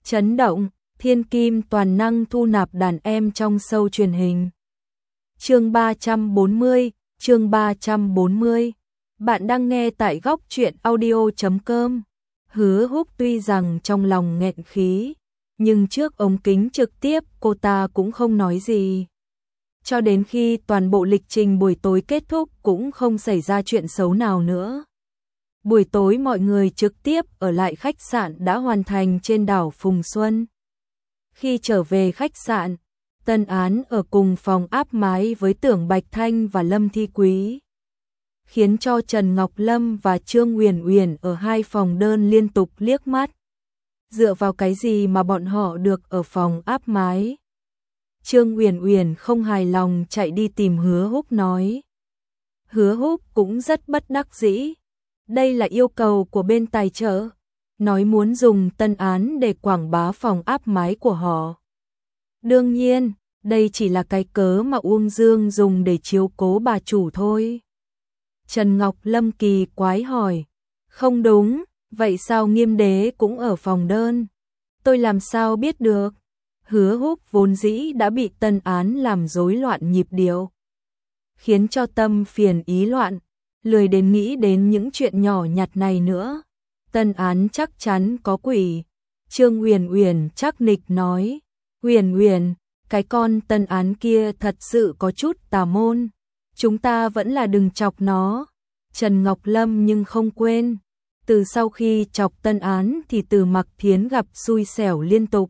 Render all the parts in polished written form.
Chấn động, thiên kim toàn năng thu nạp đàn em trong show truyền hình. Chương 340, chương 340. Bạn đang nghe tại góc truyện audio.com. Hứa Húc tuy rằng trong lòng nghẹn khí, nhưng trước ống kính trực tiếp cô ta cũng không nói gì. Cho đến khi toàn bộ lịch trình buổi tối kết thúc cũng không xảy ra chuyện xấu nào nữa. Buổi tối mọi người trực tiếp ở lại khách sạn đã hoàn thành trên đảo Phùng Xuân. Khi trở về khách sạn, Tân Án ở cùng phòng áp mái với Tưởng Bạch Thanh và Lâm Thi Quý, khiến cho Trần Ngọc Lâm và Trương Uyển Uyển ở hai phòng đơn liên tục liếc mắt. Dựa vào cái gì mà bọn họ được ở phòng áp mái? Trương Uyển Uyển không hài lòng chạy đi tìm Hứa Húc nói. Hứa Húc cũng rất bất đắc dĩ. Đây là yêu cầu của bên tài trợ, nói muốn dùng Tân Án để quảng bá phòng áp mái của họ. Đương nhiên, đây chỉ là cái cớ mà Uông Dương dùng để chiếu cố bà chủ thôi. Trần Ngọc Lâm kỳ quái hỏi, không đúng, vậy sao Nghiêm Đế cũng ở phòng đơn? Tôi làm sao biết được? Hứa Húc vốn dĩ đã bị Tân Án làm rối loạn nhịp điệu, khiến cho tâm phiền ý loạn, lười đến nghĩ đến những chuyện nhỏ nhặt này nữa. Tân Án chắc chắn có quỷ. Trương Uyển Uyển chắc nịch nói, Uyển Uyển, cái con Tân Án kia thật sự có chút tà môn, chúng ta vẫn là đừng chọc nó. Trần Ngọc Lâm nhưng không quên, từ sau khi chọc Tân Án thì Từ Mặc Thiến gặp xui xẻo liên tục.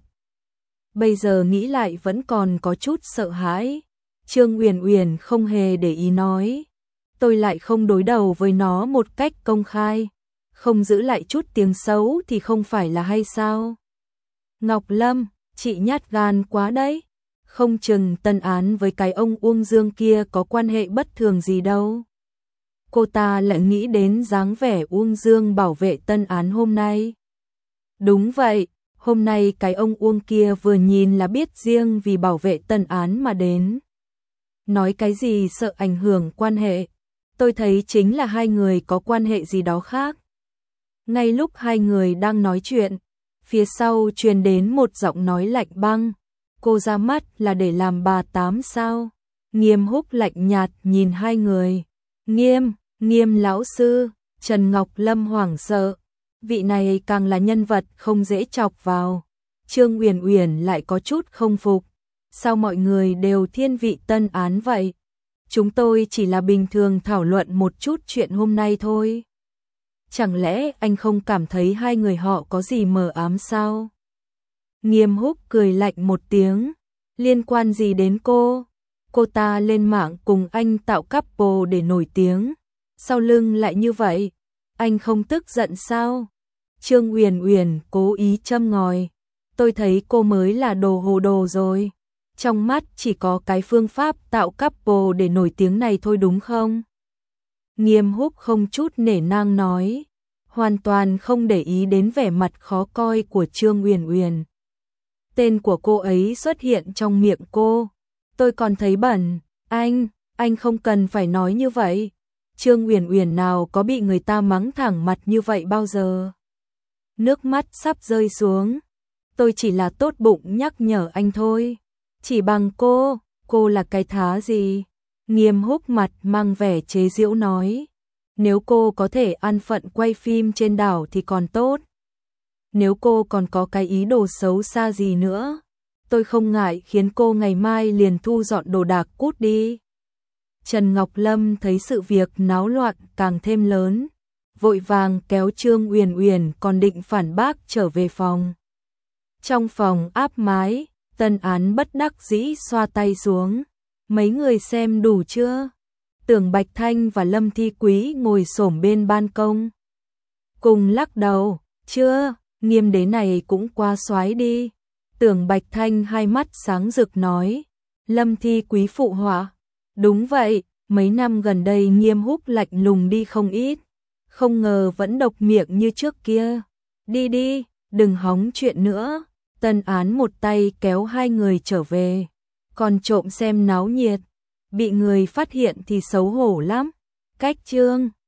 Bây giờ nghĩ lại vẫn còn có chút sợ hãi. Trương Uyển Uyển không hề để ý nói, tôi lại không đối đầu với nó một cách công khai, không giữ lại chút tiếng xấu thì không phải là hay sao? Ngọc Lâm, chị nhát gan quá đấy, không chừng Tân Án với cái ông Uông Dương kia có quan hệ bất thường gì đâu. Cô ta lại nghĩ đến dáng vẻ Uông Dương bảo vệ Tân Án hôm nay. Đúng vậy, hôm nay cái ông Uông kia vừa nhìn là biết riêng vì bảo vệ Tân Án mà đến. Nói cái gì sợ ảnh hưởng quan hệ, tôi thấy chính là hai người có quan hệ gì đó khác. Ngay lúc hai người đang nói chuyện, phía sau truyền đến một giọng nói lạnh băng, cô ra mắt là để làm bà tám sao? Nghiêm Húc lạnh nhạt nhìn hai người. Nghiêm lão sư. Trần Ngọc Lâm hoảng sợ, vị này càng là nhân vật không dễ chọc vào. Trương Uyển Uyển lại có chút không phục, sao mọi người đều thiên vị Tân Án vậy? Chúng tôi chỉ là bình thường thảo luận một chút chuyện hôm nay thôi. Chẳng lẽ anh không cảm thấy hai người họ có gì mờ ám sao? Nghiêm Húc cười lạnh một tiếng, liên quan gì đến cô? Cô ta lên mạng cùng anh tạo couple để nổi tiếng, sau lưng lại như vậy, anh không tức giận sao? Trương Uyển Uyển cố ý châm ngòi, tôi thấy cô mới là đồ hồ đồ rồi. Trong mắt chỉ có cái phương pháp tạo couple để nổi tiếng này thôi đúng không? Nghiêm Húc không chút nể nang nói, hoàn toàn không để ý đến vẻ mặt khó coi của Trương Uyển Uyển. Tên của cô ấy xuất hiện trong miệng cô, tôi còn thấy bẩn. Anh không cần phải nói như vậy. Trương Uyển Uyển nào có bị người ta mắng thẳng mặt như vậy bao giờ. Nước mắt sắp rơi xuống. Tôi chỉ là tốt bụng nhắc nhở anh thôi. Chỉ bằng cô là cái thá gì? Nghiêm Húc mặt mang vẻ chế giễu nói. Nếu cô có thể an phận quay phim trên đảo thì còn tốt. Nếu cô còn có cái ý đồ xấu xa gì nữa, tôi không ngại khiến cô ngày mai liền thu dọn đồ đạc cút đi. Trần Ngọc Lâm thấy sự việc náo loạn càng thêm lớn, vội vàng kéo Trương Uyển Uyển còn định phản bác trở về phòng. Trong phòng áp mái, Tân Án bất đắc dĩ xoa tay xuống. Mấy người xem đủ chưa? Tưởng Bạch Thanh và Lâm Thi Quý ngồi xổm bên ban công, cùng lắc đầu, chưa, Nghiêm Đế này cũng quá xoái đi. Tưởng Bạch Thanh hai mắt sáng rực nói. Lâm Thi Quý phụ họa, đúng vậy, mấy năm gần đây Nghiêm Húc lạnh lùng đi không ít, không ngờ vẫn độc miệng như trước kia. Đi, đừng hóng chuyện nữa. Tân Án một tay kéo hai người trở về, còn trộm xem náo nhiệt, bị người phát hiện thì xấu hổ lắm. Cách Trương